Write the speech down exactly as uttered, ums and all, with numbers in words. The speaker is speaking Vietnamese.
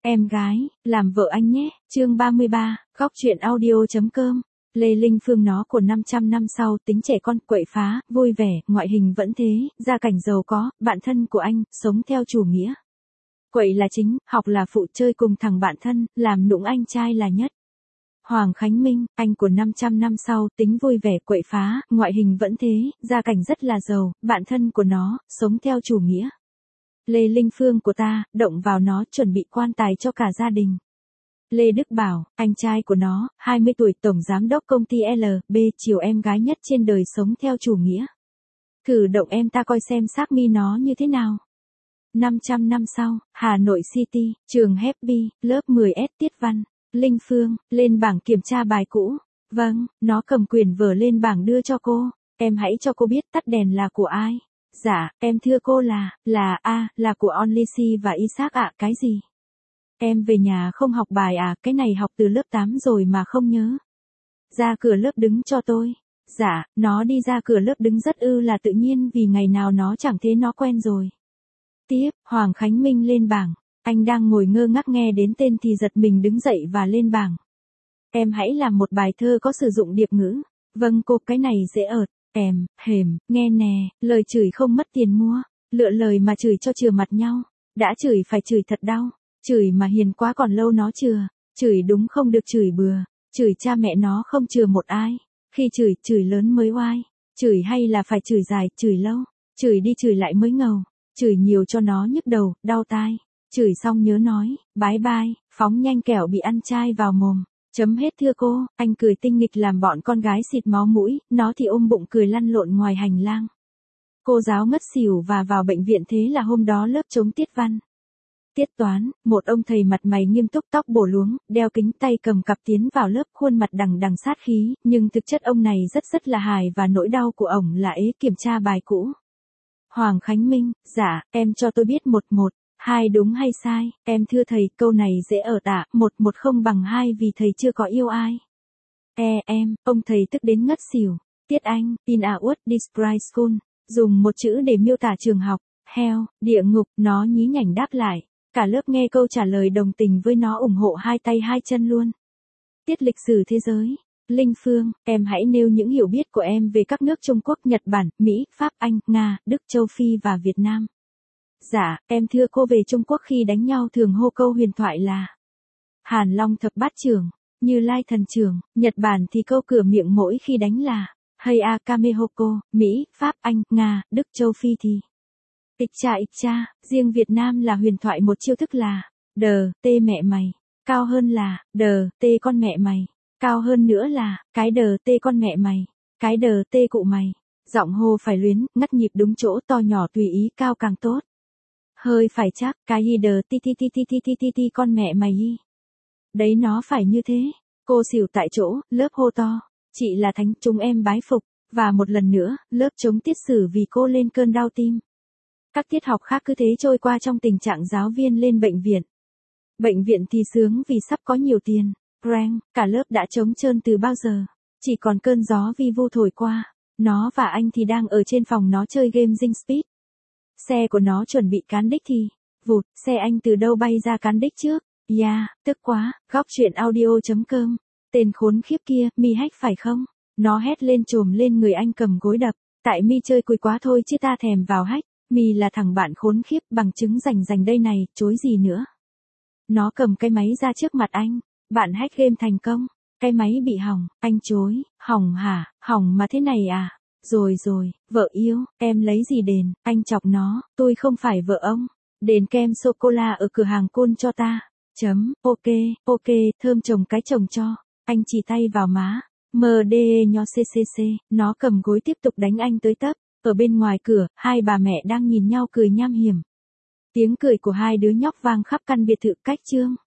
Em gái, làm vợ anh nhé, chương ba mươi ba, góc truyện audio.com. Lê Linh Phương nó của năm trăm năm sau, tính trẻ con, quậy phá, vui vẻ, ngoại hình vẫn thế, gia cảnh giàu có, bạn thân của anh, sống theo chủ nghĩa. Quậy là chính, học là phụ, chơi cùng thằng bạn thân, làm nũng anh trai là nhất. Hoàng Khánh Minh, anh của năm trăm năm sau, tính vui vẻ, quậy phá, ngoại hình vẫn thế, gia cảnh rất là giàu, bạn thân của nó, sống theo chủ nghĩa. Lê Linh Phương của ta, động vào nó, chuẩn bị quan tài cho cả gia đình. Lê Đức Bảo, anh trai của nó, hai mươi tuổi, tổng giám đốc công ty L B, chiều em gái nhất trên đời, sống theo chủ nghĩa. Cử động em ta coi xem xác mi nó như thế nào. năm trăm năm sau, Hà Nội City, trường Happy, lớp mười S tiết văn. Linh Phương, lên bảng kiểm tra bài cũ. Vâng, nó cầm quyển vở lên bảng đưa cho cô. Em hãy cho cô biết tắt đèn là của ai. Dạ, em thưa cô là, là, a à, là của Onlysi và Isaac ạ, à, cái gì? Em về nhà không học bài à, cái này học từ lớp tám rồi mà không nhớ. Ra cửa lớp đứng cho tôi. Dạ, nó đi ra cửa lớp đứng rất ư là tự nhiên vì ngày nào nó chẳng thế nó quen rồi. Tiếp, Hoàng Khánh Minh lên bảng. Anh đang ngồi ngơ ngác nghe đến tên thì giật mình đứng dậy và lên bảng. Em hãy làm một bài thơ có sử dụng điệp ngữ. Vâng cô, cái này dễ ợt. Em, hềm, nghe nè, lời chửi không mất tiền mua. Lựa lời mà chửi cho chừa mặt nhau. Đã chửi phải chửi thật đau. Chửi mà hiền quá còn lâu nó chừa. Chửi đúng không được chửi bừa. Chửi cha mẹ nó không chừa một ai. Khi chửi, chửi lớn mới oai. Chửi hay là phải chửi dài, chửi lâu. Chửi đi chửi lại mới ngầu. Chửi nhiều cho nó nhức đầu, đau tai. Chửi xong nhớ nói, bái bai, phóng nhanh kẻo bị ăn chai vào mồm. Chấm hết thưa cô, anh cười tinh nghịch làm bọn con gái xịt máu mũi, nó thì ôm bụng cười lăn lộn ngoài hành lang. Cô giáo ngất xỉu và vào bệnh viện, thế là hôm đó lớp chống tiết văn. Tiết toán, một ông thầy mặt mày nghiêm túc, tóc bổ luống, đeo kính, tay cầm cặp tiến vào lớp, khuôn mặt đằng đằng sát khí, nhưng thực chất ông này rất rất là hài và nỗi đau của ổng là ế kiểm tra bài cũ. Hoàng Khánh Minh, dạ, em cho tôi biết một một. Hai đúng hay sai, em thưa thầy, câu này dễ ở tạ, một một không bằng hai vì thầy chưa có yêu ai. E em, ông thầy tức đến ngất xỉu. Tiết Anh, in a word describe school, dùng một chữ để miêu tả trường học, hell, địa ngục, nó nhí nhảnh đáp lại. Cả lớp nghe câu trả lời đồng tình với nó, ủng hộ hai tay hai chân luôn. Tiết lịch sử thế giới. Linh Phương, em hãy nêu những hiểu biết của em về các nước Trung Quốc, Nhật Bản, Mỹ, Pháp, Anh, Nga, Đức, Châu Phi và Việt Nam. Dạ, em thưa cô, về Trung Quốc khi đánh nhau thường hô câu huyền thoại là Hàn Long thập bát trưởng, Như Lai thần trưởng. Nhật Bản thì câu cửa miệng mỗi khi đánh là Hay a Kamehoko. Mỹ, Pháp, Anh, Nga, Đức, Châu Phi thì Ịch cha ịch cha. Riêng Việt Nam là huyền thoại một chiêu thức là Đờ, tê mẹ mày. Cao hơn là Đờ, tê con mẹ mày. Cao hơn nữa là Cái đờ tê con mẹ mày. Cái đờ tê cụ mày. Giọng hô phải luyến, ngắt nhịp đúng chỗ, to nhỏ tùy ý, cao càng tốt. Hơi phải chắc, cái hi đờ ti ti ti ti ti ti ti ti con mẹ mày hi. Đấy nó phải như thế. Cô xỉu tại chỗ, lớp hô to. Chị là thánh, chúng em bái phục. Và một lần nữa, lớp chống tiết sử vì cô lên cơn đau tim. Các tiết học khác cứ thế trôi qua trong tình trạng giáo viên lên bệnh viện. Bệnh viện thì sướng vì sắp có nhiều tiền. Rang, cả lớp đã trống trơn từ bao giờ. Chỉ còn cơn gió vi vu thổi qua. Nó và anh thì đang ở trên phòng nó chơi game Zing Speed. Xe của nó chuẩn bị cán đích thì, vụt, xe anh từ đâu bay ra cán đích trước. Ya, yeah, tức quá, góc truyện audio.com. Tên khốn khiếp kia, mi hack phải không? Nó hét lên trồm lên người anh cầm gối đập. Tại mi chơi cùi quá thôi chứ ta thèm vào hack. Mi là thằng bạn khốn khiếp, bằng chứng rành rành đây này, chối gì nữa. Nó cầm cái máy ra trước mặt anh. Bạn hack game thành công. Cái máy bị hỏng, anh chối. Hỏng hả, hỏng mà thế này à? Rồi rồi, vợ yêu, em lấy gì đền, anh chọc nó, tôi không phải vợ ông. Đền kem sô-cô-la ở cửa hàng Côn cho ta. Chấm, ok, ok, thơm chồng cái chồng cho. Anh chỉ tay vào má. Mờ đê nho ccc, nó cầm gối tiếp tục đánh anh tới tấp. Ở bên ngoài cửa, hai bà mẹ đang nhìn nhau cười nham hiểm. Tiếng cười của hai đứa nhóc vang khắp căn biệt thự cách chương.